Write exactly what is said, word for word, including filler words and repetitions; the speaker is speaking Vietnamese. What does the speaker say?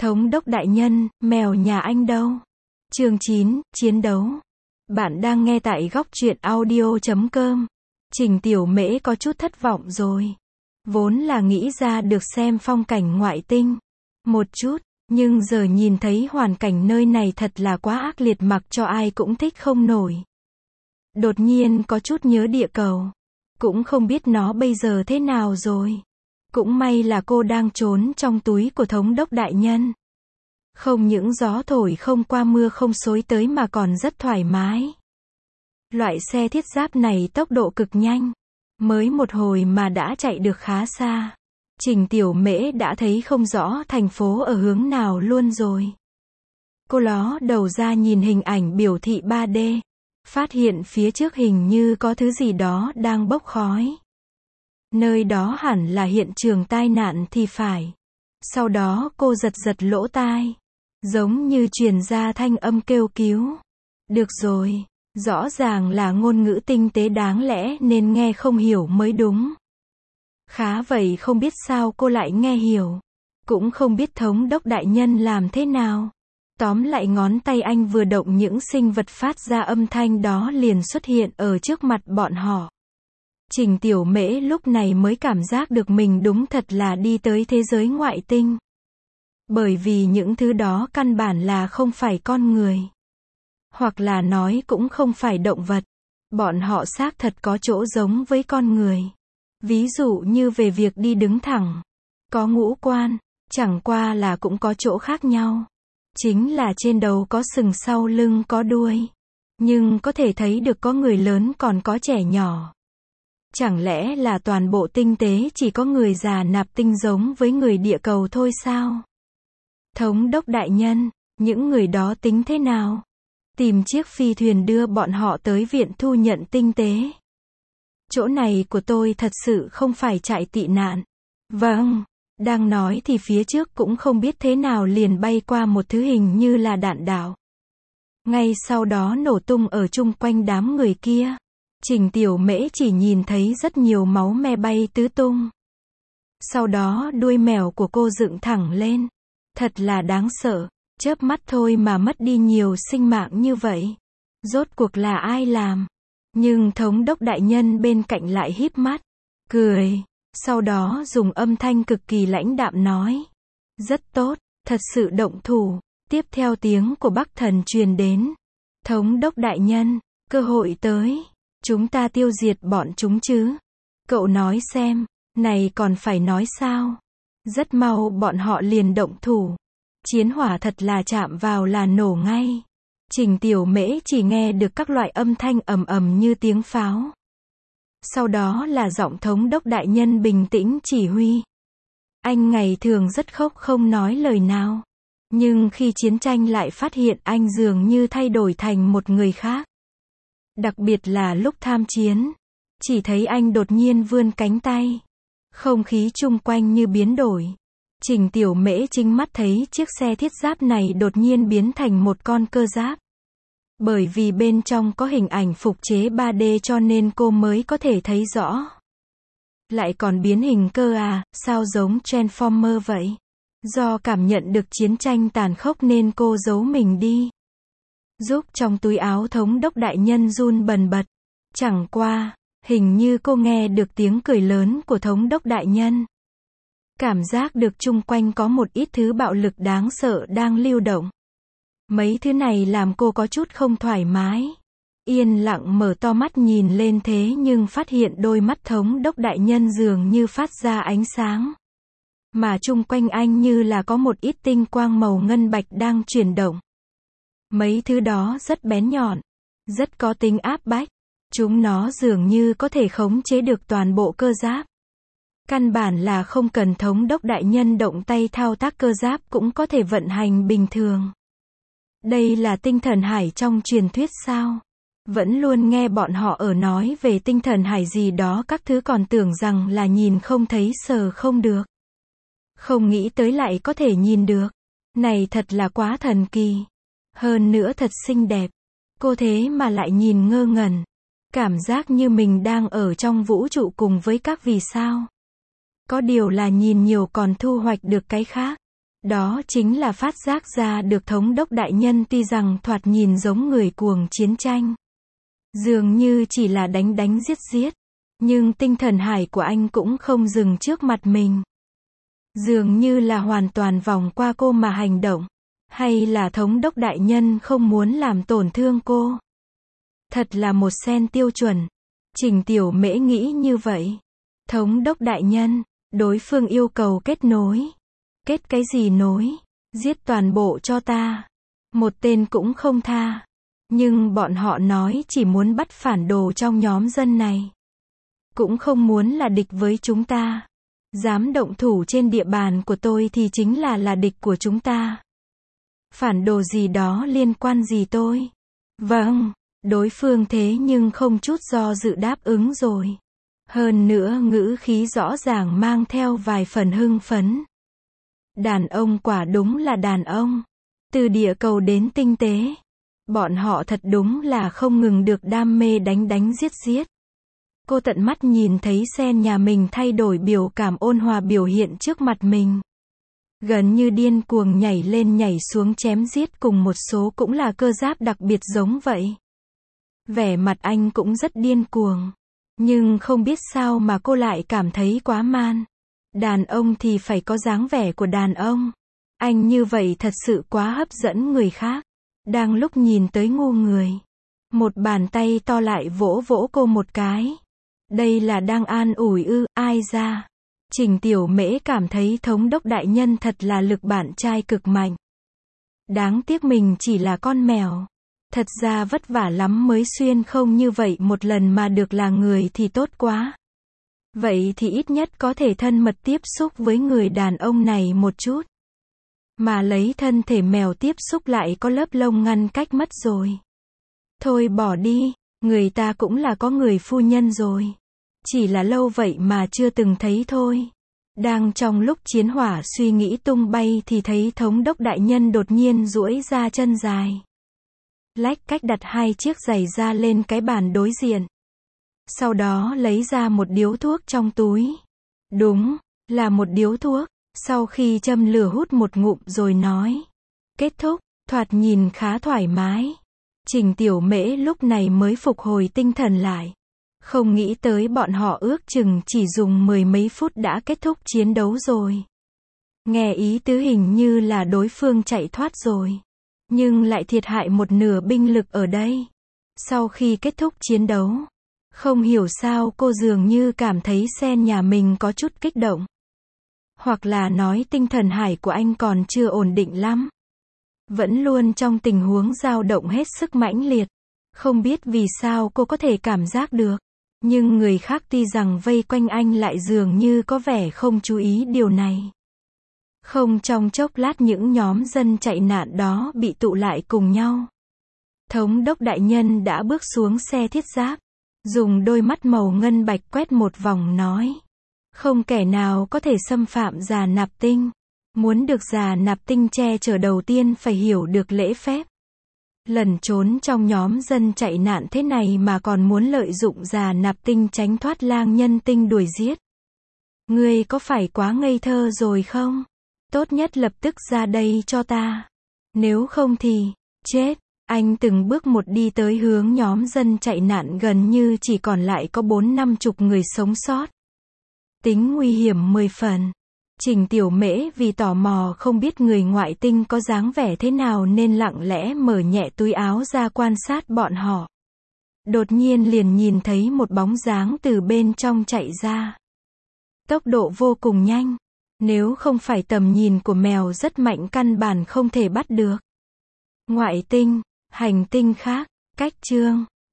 Thống đốc đại nhân, mèo nhà anh đâu? Chương chín, chiến đấu. Bạn đang nghe tại góc truyện audio chấm com. Trình Tiểu Mễ có chút thất vọng rồi. Vốn là nghĩ ra được xem phong cảnh ngoại tinh một chút, nhưng giờ nhìn thấy hoàn cảnh nơi này thật là quá ác liệt, mặc cho ai cũng thích không nổi. Đột nhiên có chút nhớ địa cầu. Cũng không biết nó bây giờ thế nào rồi. Cũng may là cô đang trốn trong túi của thống đốc đại nhân. Không những gió thổi không qua mưa không xối tới mà còn rất thoải mái. Loại xe thiết giáp này tốc độ cực nhanh. Mới một hồi mà đã chạy được khá xa. Trình Tiểu Mễ đã thấy không rõ thành phố ở hướng nào luôn rồi. Cô ló đầu ra nhìn hình ảnh biểu thị ba D. Phát hiện phía trước hình như có thứ gì đó đang bốc khói. Nơi đó hẳn là hiện trường tai nạn thì phải. Sau đó cô giật giật lỗ tai. Giống như truyền ra thanh âm kêu cứu. Được rồi, rõ ràng là ngôn ngữ tinh tế đáng lẽ nên nghe không hiểu mới đúng. Khá vậy không biết sao cô lại nghe hiểu. Cũng không biết thống đốc đại nhân làm thế nào. Tóm lại ngón tay anh vừa động, những sinh vật phát ra âm thanh đó liền xuất hiện ở trước mặt bọn họ. Trình Tiểu Mễ lúc này mới cảm giác được mình đúng thật là đi tới thế giới ngoại tinh. Bởi vì những thứ đó căn bản là không phải con người. Hoặc là nói cũng không phải động vật. Bọn họ xác thật có chỗ giống với con người. Ví dụ như về việc đi đứng thẳng. Có ngũ quan, chẳng qua là cũng có chỗ khác nhau. Chính là trên đầu có sừng, sau lưng có đuôi. Nhưng có thể thấy được có người lớn còn có trẻ nhỏ. Chẳng lẽ là toàn bộ tinh tế chỉ có người già nạp tinh giống với người địa cầu thôi sao? Thống đốc đại nhân, những người đó tính thế nào? Tìm chiếc phi thuyền đưa bọn họ tới viện thu nhận tinh tế. Chỗ này của tôi thật sự không phải trại tị nạn. Vâng, đang nói thì phía trước cũng không biết thế nào liền bay qua một thứ hình như là đạn đạo. Ngay sau đó nổ tung ở chung quanh đám người kia. Trình Tiểu Mễ chỉ nhìn thấy rất nhiều máu me bay tứ tung. Sau đó đuôi mèo của cô dựng thẳng lên. Thật là đáng sợ, chớp mắt thôi mà mất đi nhiều sinh mạng như vậy. Rốt cuộc là ai làm? Nhưng thống đốc đại nhân bên cạnh lại híp mắt, cười, sau đó dùng âm thanh cực kỳ lãnh đạm nói. Rất tốt, thật sự động thủ. Tiếp theo tiếng của Bắc Thần truyền đến. Thống đốc đại nhân, cơ hội tới. Chúng ta tiêu diệt bọn chúng chứ? Cậu nói xem, này còn phải nói sao? Rất mau bọn họ liền động thủ. Chiến hỏa thật là chạm vào là nổ ngay. Trình Tiểu Mễ chỉ nghe được các loại âm thanh ầm ầm như tiếng pháo. Sau đó là giọng thống đốc đại nhân bình tĩnh chỉ huy. Anh ngày thường rất khóc không nói lời nào. Nhưng khi chiến tranh lại phát hiện anh dường như thay đổi thành một người khác. Đặc biệt là lúc tham chiến. Chỉ thấy anh đột nhiên vươn cánh tay. Không khí chung quanh như biến đổi. Trình Tiểu Mễ chính mắt thấy chiếc xe thiết giáp này đột nhiên biến thành một con cơ giáp. Bởi vì bên trong có hình ảnh phục chế ba D cho nên cô mới có thể thấy rõ. Lại còn biến hình cơ à, sao giống Transformer vậy? Do cảm nhận được chiến tranh tàn khốc nên cô giấu mình đi. Giúp trong túi áo thống đốc đại nhân run bần bật. Chẳng qua, hình như cô nghe được tiếng cười lớn của thống đốc đại nhân. Cảm giác được chung quanh có một ít thứ bạo lực đáng sợ đang lưu động. Mấy thứ này làm cô có chút không thoải mái. Yên lặng mở to mắt nhìn lên thế nhưng phát hiện đôi mắt thống đốc đại nhân dường như phát ra ánh sáng. Mà chung quanh anh như là có một ít tinh quang màu ngân bạch đang chuyển động. Mấy thứ đó rất bén nhọn, rất có tính áp bách. Chúng nó dường như có thể khống chế được toàn bộ cơ giáp. Căn bản là không cần thống đốc đại nhân động tay thao tác, cơ giáp cũng có thể vận hành bình thường. Đây là tinh thần hải trong truyền thuyết sao? Vẫn luôn nghe bọn họ ở nói về tinh thần hải gì đó các thứ, còn tưởng rằng là nhìn không thấy sờ không được. Không nghĩ tới lại có thể nhìn được. Này thật là quá thần kỳ. Hơn nữa thật xinh đẹp. Cô thế mà lại nhìn ngơ ngẩn. Cảm giác như mình đang ở trong vũ trụ cùng với các vì sao. Có điều là nhìn nhiều còn thu hoạch được cái khác. Đó chính là phát giác ra được thống đốc đại nhân tuy rằng thoạt nhìn giống người cuồng chiến tranh. Dường như chỉ là đánh đánh giết giết. Nhưng tinh thần hải của anh cũng không dừng trước mặt mình. Dường như là hoàn toàn vòng qua cô mà hành động. Hay là thống đốc đại nhân không muốn làm tổn thương cô. Thật là một sen tiêu chuẩn. Trình Tiểu Mễ nghĩ như vậy. Thống đốc đại nhân, đối phương yêu cầu kết nối. Kết cái gì nối? Giết toàn bộ cho ta. Một tên cũng không tha. Nhưng bọn họ nói chỉ muốn bắt phản đồ trong nhóm dân này. Cũng không muốn là địch với chúng ta. Dám động thủ trên địa bàn của tôi thì chính là là địch của chúng ta. Phản đồ gì đó liên quan gì tôi? Vâng, đối phương thế nhưng không chút do dự đáp ứng rồi. Hơn nữa ngữ khí rõ ràng mang theo vài phần hưng phấn. Đàn ông quả đúng là đàn ông. Từ địa cầu đến tinh tế. Bọn họ thật đúng là không ngừng được đam mê đánh đánh giết giết. Cô tận mắt nhìn thấy sen nhà mình thay đổi biểu cảm ôn hòa biểu hiện trước mặt mình. Gần như điên cuồng nhảy lên nhảy xuống chém giết cùng một số cũng là cơ giáp đặc biệt giống vậy. Vẻ mặt anh cũng rất điên cuồng. Nhưng không biết sao mà cô lại cảm thấy quá man. Đàn ông thì phải có dáng vẻ của đàn ông. Anh như vậy thật sự quá hấp dẫn người khác. Đang lúc nhìn tới ngu người. Một bàn tay to lại vỗ vỗ cô một cái. Đây là đang an ủi ư, ai ra. Trình Tiểu Mễ cảm thấy thống đốc đại nhân thật là lực bạn trai cực mạnh. Đáng tiếc mình chỉ là con mèo. Thật ra vất vả lắm mới xuyên không như vậy một lần mà được là người thì tốt quá. Vậy thì ít nhất có thể thân mật tiếp xúc với người đàn ông này một chút. Mà lấy thân thể mèo tiếp xúc lại có lớp lông ngăn cách mất rồi. Thôi bỏ đi, người ta cũng là có người phu nhân rồi. Chỉ là lâu vậy mà chưa từng thấy thôi. Đang trong lúc chiến hỏa suy nghĩ tung bay thì thấy thống đốc đại nhân đột nhiên duỗi ra chân dài. Lách cách đặt hai chiếc giày ra lên cái bàn đối diện. Sau đó lấy ra một điếu thuốc trong túi. Đúng, là một điếu thuốc. Sau khi châm lửa hút một ngụm rồi nói. Kết thúc, thoạt nhìn khá thoải mái. Trình Tiểu Mễ lúc này mới phục hồi tinh thần lại. Không nghĩ tới bọn họ ước chừng chỉ dùng mười mấy phút đã kết thúc chiến đấu rồi. Nghe ý tứ hình như là đối phương chạy thoát rồi. Nhưng lại thiệt hại một nửa binh lực ở đây. Sau khi kết thúc chiến đấu. Không hiểu sao cô dường như cảm thấy sen nhà mình có chút kích động. Hoặc là nói tinh thần hải của anh còn chưa ổn định lắm. Vẫn luôn trong tình huống dao động hết sức mãnh liệt. Không biết vì sao cô có thể cảm giác được. Nhưng người khác tuy rằng vây quanh anh lại dường như có vẻ không chú ý điều này. Không trong chốc lát những nhóm dân chạy nạn đó bị tụ lại cùng nhau. Thống đốc đại nhân đã bước xuống xe thiết giáp. Dùng đôi mắt màu ngân bạch quét một vòng nói. Không kẻ nào có thể xâm phạm Già Nạp Tinh. Muốn được Già Nạp Tinh che chở đầu tiên phải hiểu được lễ phép. Lẩn trốn trong nhóm dân chạy nạn thế này mà còn muốn lợi dụng Già Nạp Tinh tránh thoát lang nhân tinh đuổi giết. Ngươi có phải quá ngây thơ rồi không? Tốt nhất lập tức ra đây cho ta. Nếu không thì, chết. Anh từng bước một đi tới hướng nhóm dân chạy nạn gần như chỉ còn lại có bốn năm chục người sống sót. Tính nguy hiểm mười phần. Trình Tiểu Mễ vì tò mò không biết người ngoại tinh có dáng vẻ thế nào nên lặng lẽ mở nhẹ túi áo ra quan sát bọn họ. Đột nhiên liền nhìn thấy một bóng dáng từ bên trong chạy ra. Tốc độ vô cùng nhanh. Nếu không phải tầm nhìn của mèo rất mạnh căn bản không thể bắt được. Ngoại tinh, hành tinh khác, cách chương.